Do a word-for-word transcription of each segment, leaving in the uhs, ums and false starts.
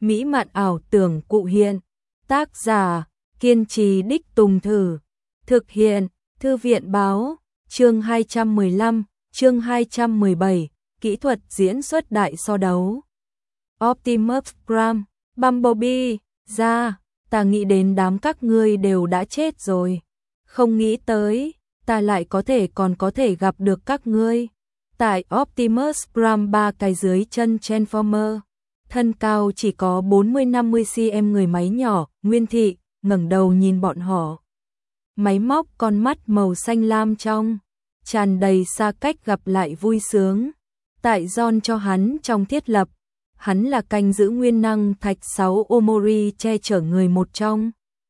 mỹ mạn ảo tưởng cụ hiện. Tác giả, kiên trì đích Tùng Thử. Thực hiện, Thư viện Báo. Chương hai trăm mười lăm, chương hai trăm mười bảy, kỹ thuật diễn xuất đại so đấu. Optimus Prime, Bumblebee, ra, ta nghĩ đến đám các ngươi đều đã chết rồi. Không nghĩ tới, ta lại có thể còn có thể gặp được các ngươi. Tại Optimus Prime ba cái dưới chân Transformer, thân cao chỉ có bốn mươi năm mươi xăng-ti-mét người máy nhỏ, Nguyên Thị, ngẩng đầu nhìn bọn họ. Máy móc con mắt màu xanh lam trong, tràn đầy xa cách gặp lại vui sướng. Tại John cho hắn trong thiết lập, hắn là canh giữ nguyên năng thạch sáu Omori che chở người một trong.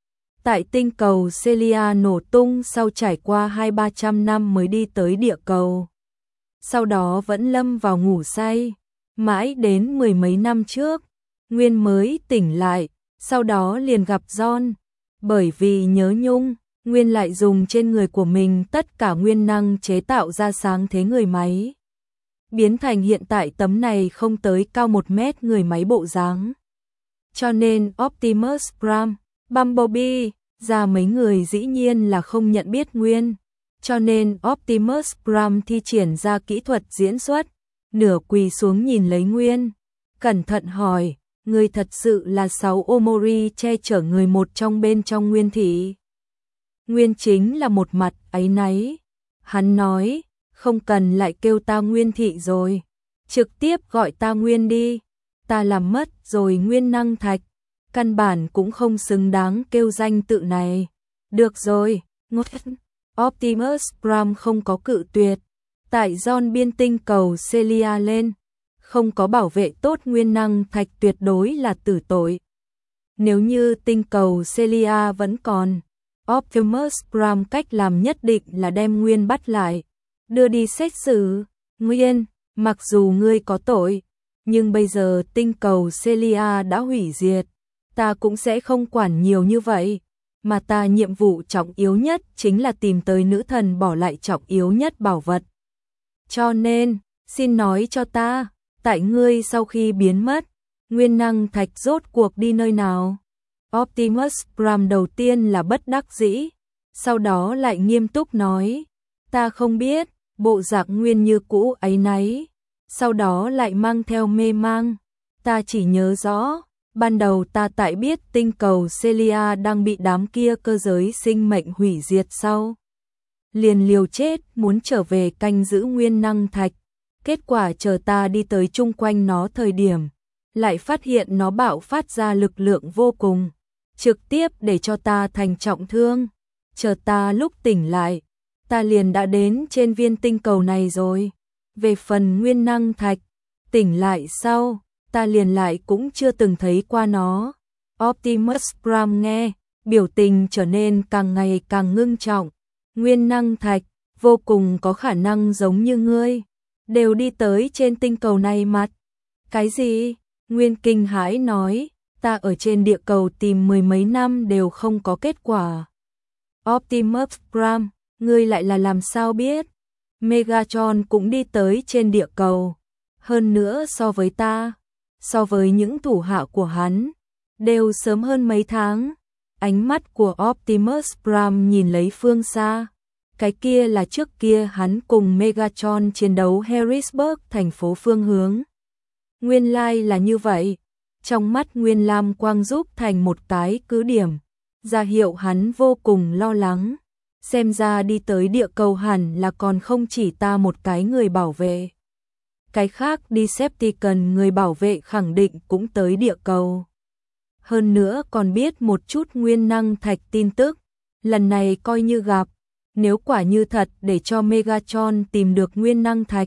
Tại tinh cầu Celia nổ tung sau trải qua hai ba trăm năm mới đi tới địa cầu. Sau đó vẫn lâm vào ngủ say, mãi đến mười mấy năm trước, Nguyên mới tỉnh lại, sau đó liền gặp John. Bởi vì nhớ nhung, Nguyên lại dùng trên người của mình tất cả nguyên năng chế tạo ra sáng thế người máy, biến thành hiện tại tấm này không tới cao một mét người máy bộ dáng. Cho nên Optimus Prime, Bumblebee, ra mấy người dĩ nhiên là không nhận biết Nguyên. Cho nên Optimus Prime thi triển ra kỹ thuật diễn xuất, nửa quỳ xuống nhìn lấy Nguyên, cẩn thận hỏi, người thật sự là sáu Omori che chở người một trong bên trong Nguyên Thị. Nguyên chính là một mặt áy náy. Hắn nói, không cần lại kêu ta Nguyên Thị rồi, trực tiếp gọi ta Nguyên đi, ta làm mất rồi nguyên năng thạch, căn bản cũng không xứng đáng kêu danh tự này. Được rồi, ngốc. Optimus Prime không có cự tuyệt. Tại John biên tinh cầu Celia lên, không có bảo vệ tốt nguyên năng thạch tuyệt đối là tử tội. Nếu như tinh cầu Celia vẫn còn, Optimus Prime cách làm nhất định là đem Nguyên bắt lại, đưa đi xét xử. Nguyên, mặc dù ngươi có tội, nhưng bây giờ tinh cầu Celia đã hủy diệt, ta cũng sẽ không quản nhiều như vậy, mà ta nhiệm vụ trọng yếu nhất chính là tìm tới nữ thần bỏ lại trọng yếu nhất bảo vật. Cho nên, xin nói cho ta, tại ngươi sau khi biến mất, nguyên năng thạch rốt cuộc đi nơi nào? Optimus Prime đầu tiên là bất đắc dĩ, sau đó lại nghiêm túc nói, ta không biết, bộ dạng Nguyên như cũ ấy nấy, sau đó lại mang theo mê mang, ta chỉ nhớ rõ, ban đầu ta tại biết tinh cầu Celia đang bị đám kia cơ giới sinh mệnh hủy diệt sau, liền liều chết muốn trở về canh giữ nguyên năng thạch, kết quả chờ ta đi tới chung quanh nó thời điểm, lại phát hiện nó bạo phát ra lực lượng vô cùng, trực tiếp để cho ta thành trọng thương. Chờ ta lúc tỉnh lại, ta liền đã đến trên viên tinh cầu này rồi. Về phần nguyên năng thạch, tỉnh lại sau, ta liền lại cũng chưa từng thấy qua nó. Optimus Prime nghe, biểu tình trở nên càng ngày càng ngưng trọng. Nguyên năng thạch, vô cùng có khả năng giống như ngươi, đều đi tới trên tinh cầu này mặt. Cái gì? Nguyên kinh hãi nói, ta ở trên địa cầu tìm mười mấy năm đều không có kết quả. Optimus Prime, ngươi lại là làm sao biết? Megatron cũng đi tới trên địa cầu. Hơn nữa so với ta, so với những thủ hạ của hắn, đều sớm hơn mấy tháng. Ánh mắt của Optimus Prime nhìn lấy phương xa. Cái kia là trước kia hắn cùng Megatron chiến đấu Harrisburg thành phố phương hướng. Nguyên lai like là như vậy. Trong mắt Nguyên lam quang giúp thành một cái cứ điểm, ra hiệu hắn vô cùng lo lắng. Xem ra đi tới địa cầu hẳn là còn không chỉ ta một cái người bảo vệ. Cái khác Decepticon người bảo vệ khẳng định cũng tới địa cầu. Hơn nữa còn biết một chút nguyên năng thạch tin tức. Lần này coi như gặp. Nếu quả như thật để cho Megatron tìm được nguyên năng thạch,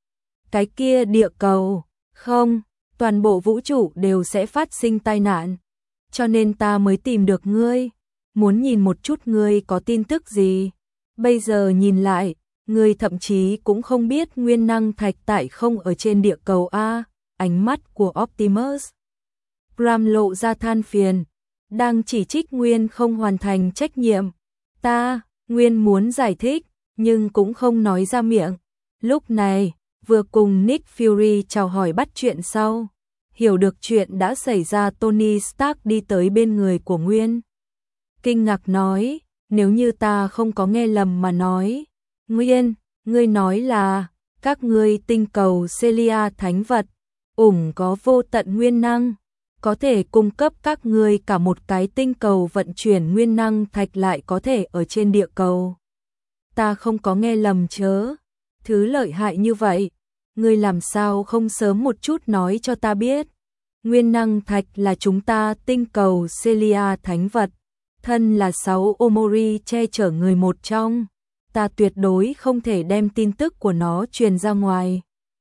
cái kia địa cầu, không, toàn bộ vũ trụ đều sẽ phát sinh tai nạn. Cho nên ta mới tìm được ngươi, muốn nhìn một chút ngươi có tin tức gì. Bây giờ nhìn lại, ngươi thậm chí cũng không biết nguyên năng thạch tại không ở trên địa cầu A. Ánh mắt của Optimus Prime lộ ra than phiền, đang chỉ trích Nguyên không hoàn thành trách nhiệm. Ta, Nguyên muốn giải thích, nhưng cũng không nói ra miệng. Lúc này, vừa cùng Nick Fury chào hỏi bắt chuyện sau, Hiểu được chuyện đã xảy ra, Tony Stark đi tới bên người của Nguyên. Kinh ngạc nói, nếu như ta không có nghe lầm mà nói. Nguyên, ngươi nói là, các ngươi tinh cầu Celia thánh vật, ủng có vô tận nguyên năng, có thể cung cấp các ngươi cả một cái tinh cầu vận chuyển nguyên năng thạch lại có thể ở trên địa cầu. Ta không có nghe lầm chớ, thứ lợi hại như vậy, ngươi làm sao không sớm một chút nói cho ta biết. Nguyên năng thạch là chúng ta tinh cầu Celia thánh vật, thân là sáu Omori che chở người một trong, ta tuyệt đối không thể đem tin tức của nó truyền ra ngoài.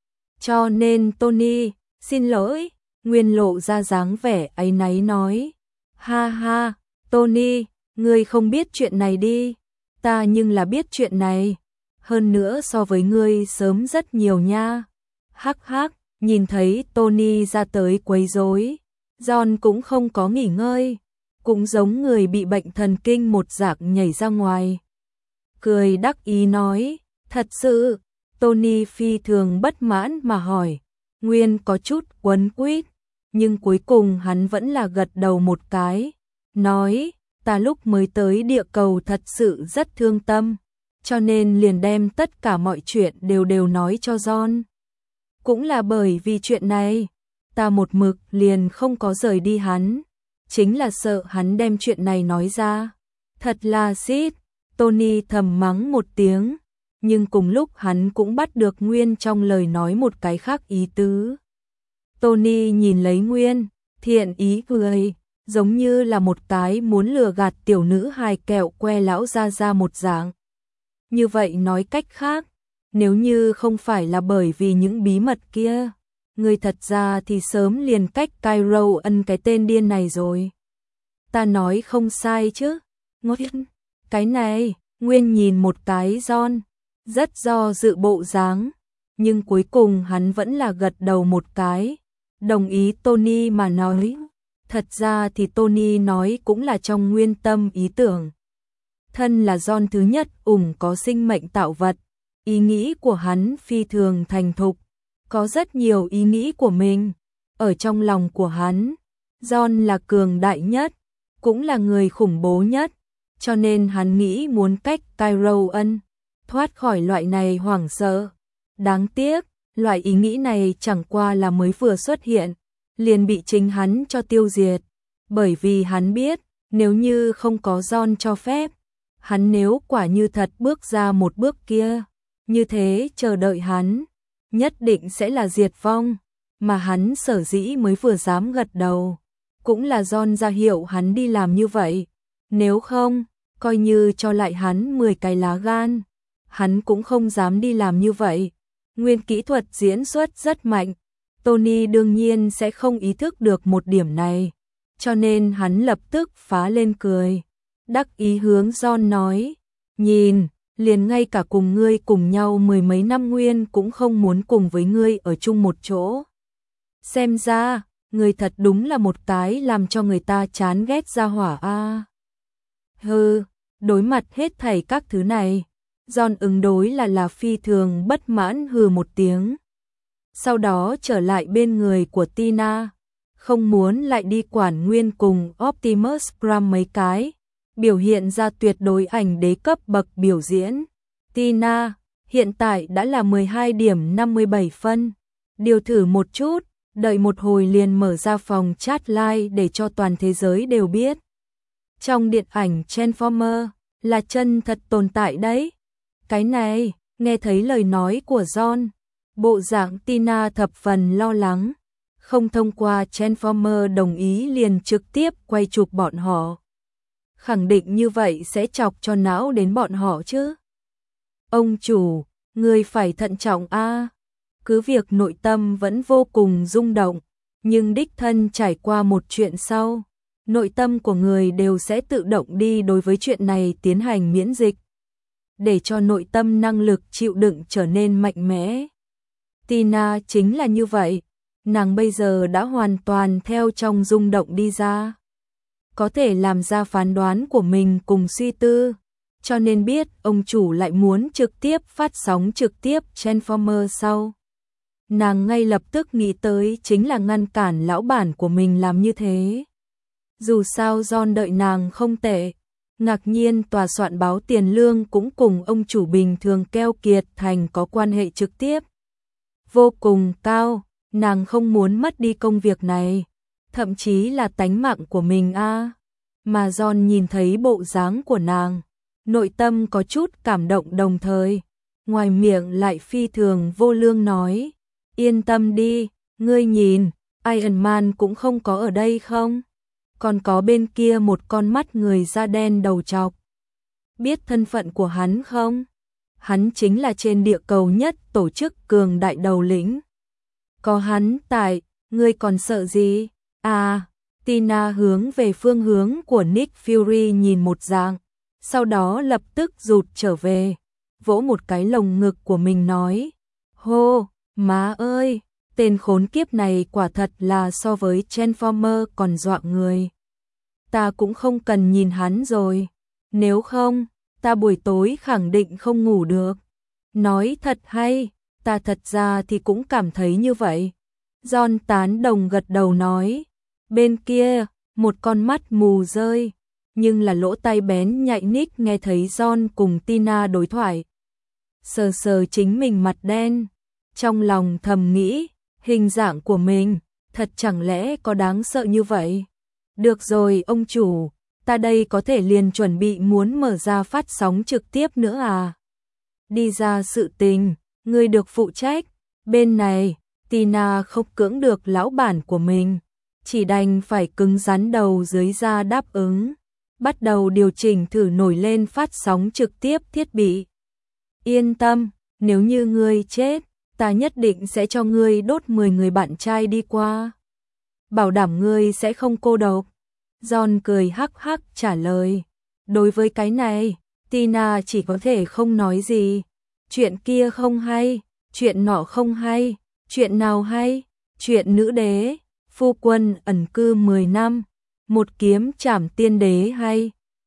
Cho nên Tony, xin lỗi, Nguyên lộ ra dáng vẻ áy náy nói. Ha ha, Tony, ngươi không biết chuyện này đi, ta nhưng là biết chuyện này, hơn nữa so với ngươi sớm rất nhiều nha. Hắc hắc, nhìn thấy Tony ra tới quấy rối, John cũng không có nghỉ ngơi, cũng giống người bị bệnh thần kinh một dạng nhảy ra ngoài. Cười đắc ý nói, thật sự, Tony phi thường bất mãn mà hỏi. Nguyên có chút quấn quýt, nhưng cuối cùng hắn vẫn là gật đầu một cái, nói, ta lúc mới tới địa cầu thật sự rất thương tâm, cho nên liền đem tất cả mọi chuyện đều đều nói cho John. Cũng là bởi vì chuyện này, ta một mực liền không có rời đi hắn, chính là sợ hắn đem chuyện này nói ra. Thật là xít, Tony thầm mắng một tiếng, nhưng cùng lúc hắn cũng bắt được Nguyên trong lời nói một cái khác ý tứ. Tony nhìn lấy Nguyên, thiện ý cười, giống như là một cái muốn lừa gạt tiểu nữ hài kẹo que lão ra ra một dạng. Như vậy nói cách khác, nếu như không phải là bởi vì những bí mật kia, người thật ra thì sớm liền cách Cairo ân cái tên điên này rồi. Ta nói không sai chứ? Ngốc, cái này, Nguyên nhìn một cái John, rất do dự bộ dáng, nhưng cuối cùng hắn vẫn là gật đầu một cái, đồng ý Tony mà nói. Thật ra thì Tony nói cũng là trong Nguyên tâm ý tưởng. Thân là John thứ nhất ủng có sinh mệnh tạo vật, ý nghĩ của hắn phi thường thành thục, có rất nhiều ý nghĩ của mình. Ở trong lòng của hắn, John là cường đại nhất, cũng là người khủng bố nhất, cho nên hắn nghĩ muốn cách Cairo ân thoát khỏi loại này hoảng sợ. Đáng tiếc, loại ý nghĩ này chẳng qua là mới vừa xuất hiện, liền bị chính hắn cho tiêu diệt, bởi vì hắn biết, nếu như không có John cho phép, hắn nếu quả như thật bước ra một bước kia, như thế chờ đợi hắn, nhất định sẽ là diệt vong, mà hắn sở dĩ mới vừa dám gật đầu, cũng là John ra hiệu hắn đi làm như vậy, nếu không, coi như cho lại hắn mười cái lá gan, hắn cũng không dám đi làm như vậy. Nguyên kỹ thuật diễn xuất rất mạnh, Tony đương nhiên sẽ không ý thức được một điểm này, cho nên hắn lập tức phá lên cười, đắc ý hướng John nói, nhìn, liền ngay cả cùng ngươi cùng nhau mười mấy năm Nguyên cũng không muốn cùng với ngươi ở chung một chỗ. Xem ra, ngươi thật đúng là một cái làm cho người ta chán ghét ra hỏa a. À. Hừ, đối mặt hết thảy các thứ này, John ứng đối là là phi thường bất mãn hừ một tiếng. Sau đó trở lại bên người của Tina, không muốn lại đi quản Nguyên cùng Optimus Prime mấy cái, biểu hiện ra tuyệt đối ảnh đế cấp bậc biểu diễn. Tina, hiện tại đã là mười hai điểm năm mươi bảy phân, điều thử một chút, đợi một hồi liền mở ra phòng chat live để cho toàn thế giới đều biết. Trong điện ảnh Transformer, là chân thật tồn tại đấy. Cái này, nghe thấy lời nói của John, bộ dạng Tina thập phần lo lắng, không thông qua Transformer đồng ý liền trực tiếp quay chụp bọn họ. Khẳng định như vậy sẽ chọc cho não đến bọn họ chứ. Ông chủ, người phải thận trọng a. À. Cứ việc nội tâm vẫn vô cùng rung động, nhưng đích thân trải qua một chuyện sau, nội tâm của người đều sẽ tự động đi đối với chuyện này tiến hành miễn dịch, để cho nội tâm năng lực chịu đựng trở nên mạnh mẽ. Tina chính là như vậy, nàng bây giờ đã hoàn toàn theo trong rung động đi ra, có thể làm ra phán đoán của mình cùng suy tư, cho nên biết ông chủ lại muốn trực tiếp phát sóng trực tiếp Transformer sau. nàng ngay lập tức nghĩ tới chính là ngăn cản lão bản của mình làm như thế. Dù sao John đợi nàng không tệ. Ngạc nhiên tòa soạn báo tiền lương cũng cùng ông chủ bình thường keo kiệt thành có quan hệ trực tiếp. Vô cùng cao, nàng không muốn mất đi công việc này, thậm chí là tánh mạng của mình a. À. Mà John nhìn thấy bộ dáng của nàng, nội tâm có chút cảm động đồng thời, ngoài miệng lại phi thường vô lương nói, yên tâm đi, ngươi nhìn, Iron Man cũng không có ở đây không? Còn có bên kia một con mắt người da đen đầu trọc. Biết thân phận của hắn không? Hắn chính là trên địa cầu nhất tổ chức cường đại đầu lĩnh. Có hắn tại, ngươi còn sợ gì? À, Tina hướng về phương hướng của Nick Fury nhìn một dạng, sau đó lập tức rụt trở về, vỗ một cái lồng ngực của mình nói, hô, má ơi, tên khốn kiếp này quả thật là so với Transformer còn dọa người. Ta cũng không cần nhìn hắn rồi, nếu không, ta buổi tối khẳng định không ngủ được. Nói thật hay, ta thật ra thì cũng cảm thấy như vậy. John tán đồng gật đầu nói, bên kia, một con mắt mù rơi, nhưng là lỗ tai bén nhạy Nick nghe thấy John cùng Tina đối thoại. Sờ sờ chính mình mặt đen, trong lòng thầm nghĩ, hình dạng của mình, thật chẳng lẽ có đáng sợ như vậy? Được rồi ông chủ, ta đây có thể liền chuẩn bị muốn mở ra phát sóng trực tiếp nữa à? Đi ra sự tình, ngươi được phụ trách, bên này, Tina không cưỡng được lão bản của mình, chỉ đành phải cứng rắn đầu dưới ra đáp ứng, bắt đầu điều chỉnh thử nổi lên phát sóng trực tiếp thiết bị. Yên tâm, nếu như ngươi chết, ta nhất định sẽ cho ngươi đốt mười người bạn trai đi qua. Bảo đảm ngươi sẽ không cô độc. John cười hắc hắc trả lời. Đối với cái này, Tina chỉ có thể không nói gì. Chuyện kia không hay, chuyện nọ không hay, chuyện nào hay, chuyện nữ đế, phu quân ẩn cư mười năm, một kiếm trảm tiên đế hay.